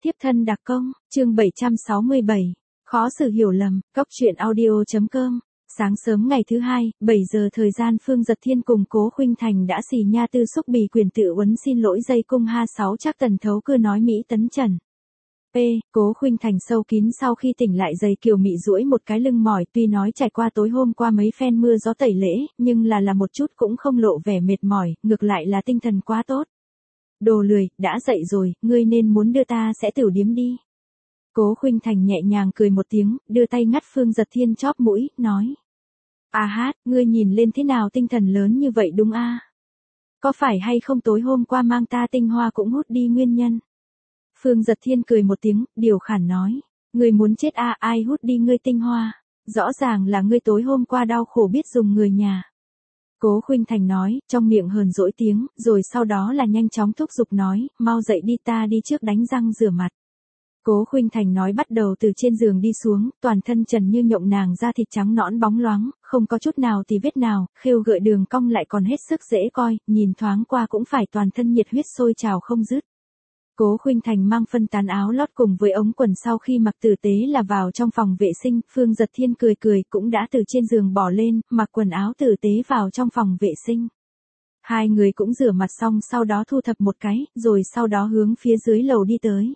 Tiếp thân đặc công, chương 767. Khó xử hiểu lầm, cóc truyện audio.com. Sáng sớm ngày thứ hai, 7 giờ thời gian, Phương Dật Thiên cùng Cố Khuynh Thành đã xì nha tư xúc bì quyền tự uấn xin lỗi dây cung ha 6 chắc tần thấu cưa nói Mỹ tấn trần. Cố Khuynh Thành sâu kín sau khi tỉnh lại giày kiều mị duỗi một cái lưng mỏi, tuy nói trải qua tối hôm qua mấy phen mưa gió tẩy lễ, nhưng là một chút cũng không lộ vẻ mệt mỏi, ngược lại là tinh thần quá tốt. Đồ lười, đã dậy rồi, ngươi nên muốn đưa ta sẽ tiểu điếm đi. Cố Khuynh Thành nhẹ nhàng cười một tiếng, đưa tay ngắt Phương Dật Thiên chóp mũi, nói. Ngươi nhìn lên thế nào tinh thần lớn như vậy đúng a? Có phải hay không tối hôm qua mang ta tinh hoa cũng hút đi nguyên nhân? Phương Dật Thiên cười một tiếng, điều khản nói. Ngươi muốn chết a? Ai hút đi ngươi tinh hoa? Rõ ràng là ngươi tối hôm qua đau khổ biết dùng người nhà. Cố Khuynh Thành nói, trong miệng hờn dỗi tiếng, rồi sau đó là nhanh chóng thúc giục nói, mau dậy đi, ta đi trước đánh răng rửa mặt. Cố Khuynh Thành nói bắt đầu từ trên giường đi xuống, toàn thân trần như nhộng, nàng da thịt trắng nõn bóng loáng, không có chút nào tì vết nào, khêu gợi đường cong lại còn hết sức dễ coi, nhìn thoáng qua cũng phải toàn thân nhiệt huyết sôi trào không dứt. Cố Khuynh Thành mang phân tán áo lót cùng với ống quần sau khi mặc tử tế là vào trong phòng vệ sinh, Phương Dật Thiên cười cười cũng đã từ trên giường bỏ lên, mặc quần áo tử tế vào trong phòng vệ sinh. Hai người cũng rửa mặt xong sau đó thu thập một cái, rồi sau đó hướng phía dưới lầu đi tới.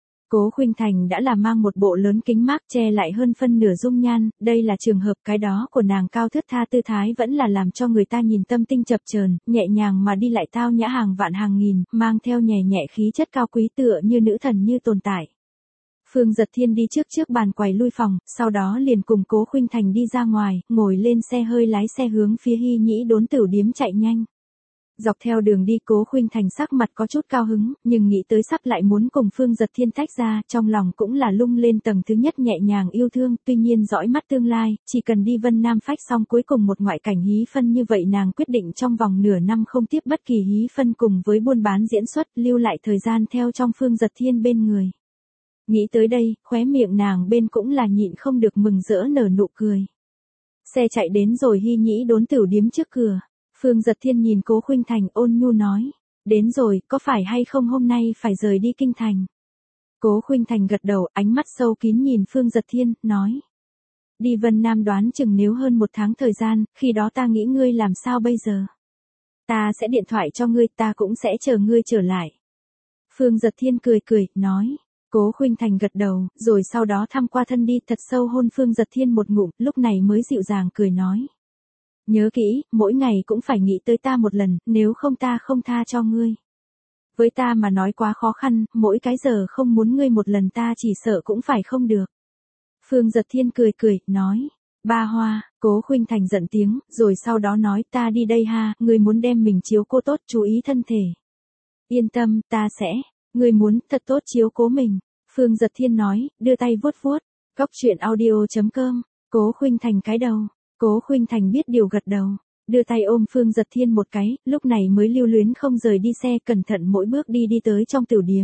Cố Khuynh Thành đã là mang một bộ lớn kính mác che lại hơn phân nửa dung nhan, đây là trường hợp cái đó của nàng cao thướt tha tư thái vẫn là làm cho người ta nhìn tâm tinh chập chờn, nhẹ nhàng mà đi lại tao nhã hàng vạn hàng nghìn, mang theo nhẹ nhẹ khí chất cao quý tựa như nữ thần như tồn tại. Phương Dật Thiên đi trước bàn quầy lui phòng, sau đó liền cùng Cố Khuynh Thành đi ra ngoài, ngồi lên xe hơi lái xe hướng phía Hy Nhĩ Đốn tiểu điếm chạy nhanh. Dọc theo đường đi Cố Khuynh Thành sắc mặt có chút cao hứng, nhưng nghĩ tới sắp lại muốn cùng Phương Dật Thiên tách ra, trong lòng cũng là lung lên tầng thứ nhất nhẹ nhàng yêu thương, tuy nhiên dõi mắt tương lai, chỉ cần đi Vân Nam phách xong cuối cùng một ngoại cảnh hí phân như vậy nàng quyết định trong vòng nửa năm không tiếp bất kỳ hí phân cùng với buôn bán diễn xuất, lưu lại thời gian theo trong Phương Dật Thiên bên người. Nghĩ tới đây, khóe miệng nàng bên cũng là nhịn không được mừng rỡ nở nụ cười. Xe chạy đến rồi Hy Nhĩ Đốn tiểu điếm trước cửa. Phương Dật Thiên nhìn Cố Khuynh Thành ôn nhu nói, đến rồi, có phải hay không hôm nay phải rời đi kinh thành? Cố Khuynh Thành gật đầu, ánh mắt sâu kín nhìn Phương Dật Thiên, nói. Đi Vân Nam đoán chừng nếu hơn 1 tháng thời gian, khi đó ta nghĩ ngươi làm sao bây giờ? Ta sẽ điện thoại cho ngươi, ta cũng sẽ chờ ngươi trở lại. Phương Dật Thiên cười, nói. Cố Khuynh Thành gật đầu, rồi sau đó thăm qua thân đi thật sâu hôn Phương Dật Thiên một ngụm, lúc này mới dịu dàng cười nói. Nhớ kỹ, mỗi ngày cũng phải nghĩ tới ta một lần, nếu không ta không tha cho ngươi. Với ta mà nói quá khó khăn, mỗi cái giờ không muốn ngươi một lần ta chỉ sợ cũng phải không được. Phương Dật Thiên cười, nói. Ba Hoa, Cố Khuynh Thành giận tiếng, rồi sau đó nói ta đi đây ha, ngươi muốn đem mình chiếu cố tốt chú ý thân thể. Yên tâm, ta sẽ, ngươi muốn thật tốt chiếu cố mình. Phương Dật Thiên nói, đưa tay vuốt. Cóc truyện audio.com, Cố Khuynh Thành cái đầu. Cố Khuynh Thành biết điều gật đầu, đưa tay ôm Phương Dật Thiên một cái, lúc này mới lưu luyến không rời đi xe, cẩn thận mỗi bước đi tới trong tiểu điếm.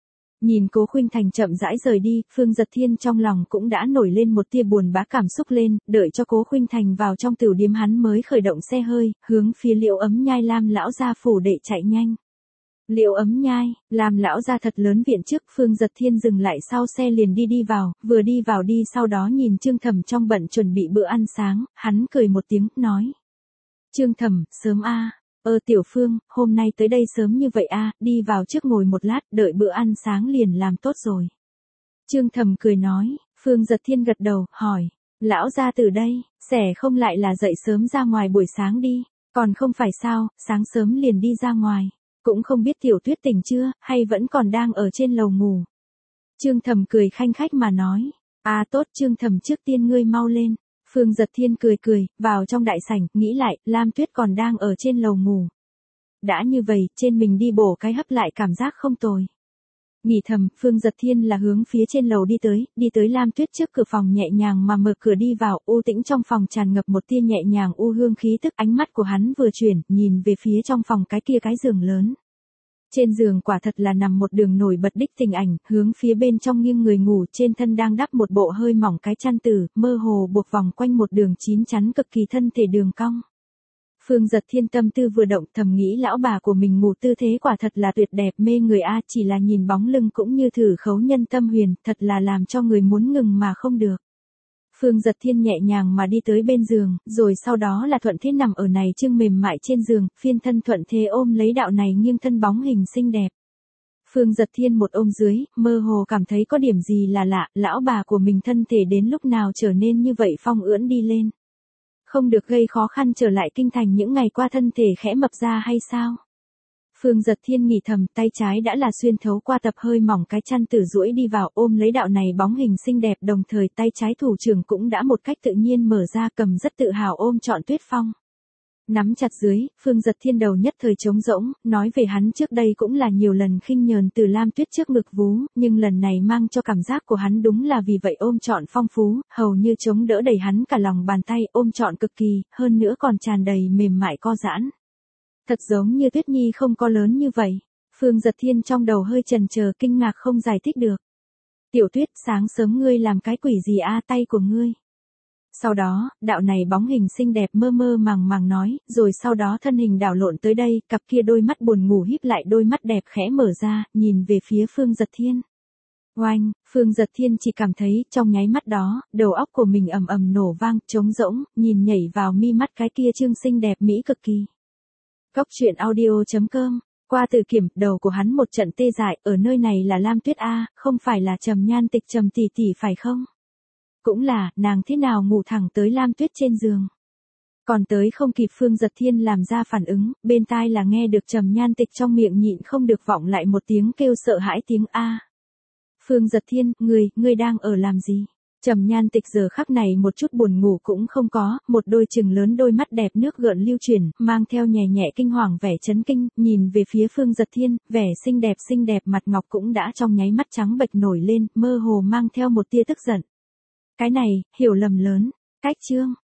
Nhìn Cố Khuynh Thành chậm rãi rời đi, Phương Dật Thiên trong lòng cũng đã nổi lên một tia buồn bã cảm xúc lên, đợi cho Cố Khuynh Thành vào trong tiểu điếm hắn mới khởi động xe hơi, hướng phía Liễu Ấm Nhai Lam lão gia phủ đệ chạy nhanh. Liễu Ấm Nhai, Lam lão gia thật lớn viện trước, Phương Dật Thiên dừng lại sau xe liền đi vào, vừa đi vào đi sau đó nhìn Trương Thẩm trong bận chuẩn bị bữa ăn sáng, hắn cười một tiếng, nói. Trương Thẩm, sớm a? Tiểu Phương, hôm nay tới đây sớm như vậy a? Đi vào trước ngồi một lát, đợi bữa ăn sáng liền làm tốt rồi. Trương Thẩm cười nói, Phương Dật Thiên gật đầu, hỏi, lão gia từ đây, sẽ không lại là dậy sớm ra ngoài buổi sáng đi, còn không phải sao, sáng sớm liền đi ra ngoài. Cũng không biết Tiểu Tuyết tỉnh chưa, hay vẫn còn đang ở trên lầu ngủ. Trương Thẩm cười khanh khách mà nói. Tốt Trương Thẩm trước tiên ngươi mau lên. Phương Dật Thiên cười, vào trong đại sảnh, nghĩ lại, Lam Tuyết còn đang ở trên lầu ngủ. Đã như vậy, trên mình đi bổ cái hấp lại cảm giác không tồi. Nghĩ thầm, Phương Dật Thiên là hướng phía trên lầu đi tới Lam Tuyết trước cửa phòng nhẹ nhàng mà mở cửa đi vào, u tĩnh trong phòng tràn ngập một tia nhẹ nhàng u hương khí tức, ánh mắt của hắn vừa chuyển, nhìn về phía trong phòng cái kia cái giường lớn. Trên giường quả thật là nằm một đường nổi bật đích tình ảnh, hướng phía bên trong nghiêng người ngủ, trên thân đang đắp một bộ hơi mỏng cái chăn tử, mơ hồ buộc vòng quanh một đường chín chắn cực kỳ thân thể đường cong. Phương Giật Thiên tâm tư vừa động, thầm nghĩ lão bà của mình ngủ tư thế quả thật là tuyệt đẹp mê người a, chỉ là nhìn bóng lưng cũng như thử khấu nhân tâm huyền, thật là làm cho người muốn ngừng mà không được. Phương Giật Thiên nhẹ nhàng mà đi tới bên giường, rồi sau đó là thuận thế nằm ở này chưng mềm mại trên giường, phiên thân thuận thế ôm lấy đạo này nghiêng thân bóng hình xinh đẹp. Phương Giật Thiên một ôm dưới, mơ hồ cảm thấy có điểm gì là lạ, lão bà của mình thân thể đến lúc nào trở nên như vậy phong ưỡn đi lên. Không được gây khó khăn trở lại kinh thành những ngày qua thân thể khẽ mập ra hay sao? Phương Giật Thiên nghĩ thầm, tay trái đã là xuyên thấu qua tập hơi mỏng cái chăn tử duỗi đi vào ôm lấy đạo này bóng hình xinh đẹp, đồng thời tay trái thủ trưởng cũng đã một cách tự nhiên mở ra cầm rất tự hào ôm trọn Tuyết Phong. Nắm chặt dưới, Phương Giật Thiên đầu nhất thời trống rỗng, nói về hắn trước đây cũng là nhiều lần khinh nhờn từ Lam Tuyết trước ngực vú, nhưng lần này mang cho cảm giác của hắn đúng là vì vậy ôm trọn phong phú, hầu như chống đỡ đầy hắn cả lòng bàn tay, ôm trọn cực kỳ, hơn nữa còn tràn đầy mềm mại co giãn. Thật giống như Tuyết Nhi không có lớn như vậy. Phương Giật Thiên trong đầu hơi chần chờ, kinh ngạc không giải thích được. Tiểu Tuyết, sáng sớm ngươi làm cái quỷ gì a, tay của ngươi? Sau đó, đạo này bóng hình xinh đẹp mơ mơ màng màng nói, rồi sau đó thân hình đảo lộn tới đây, cặp kia đôi mắt buồn ngủ híp lại, đôi mắt đẹp khẽ mở ra, nhìn về phía Phương Giật Thiên. Oanh, Phương Giật Thiên chỉ cảm thấy, trong nháy mắt đó, đầu óc của mình ầm ầm nổ vang, trống rỗng, nhìn nhảy vào mi mắt cái kia trương xinh đẹp mỹ cực kỳ. Cốc truyện audio.com. Qua từ kiểm, đầu của hắn một trận tê dại, ở nơi này là Lam Tuyết a, không phải là Trầm Nhan Tịch Trầm tỷ tỷ phải không? Cũng là, nàng thế nào ngủ thẳng tới Lam Tuyết trên giường. Còn tới không kịp Phương Giật Thiên làm ra phản ứng, bên tai là nghe được Trầm Nhan Tịch trong miệng nhịn không được vọng lại một tiếng kêu sợ hãi tiếng a. Phương Giật Thiên, ngươi đang ở làm gì? Trầm Nhan Tịch giờ khắc này một chút buồn ngủ cũng không có, một đôi trừng lớn đôi mắt đẹp nước gợn lưu chuyển, mang theo nhẹ nhẹ kinh hoàng vẻ chấn kinh, nhìn về phía Phương Giật Thiên, vẻ xinh đẹp mặt ngọc cũng đã trong nháy mắt trắng bệch nổi lên, mơ hồ mang theo một tia tức giận. Cái này, hiểu lầm lớn. Cách chương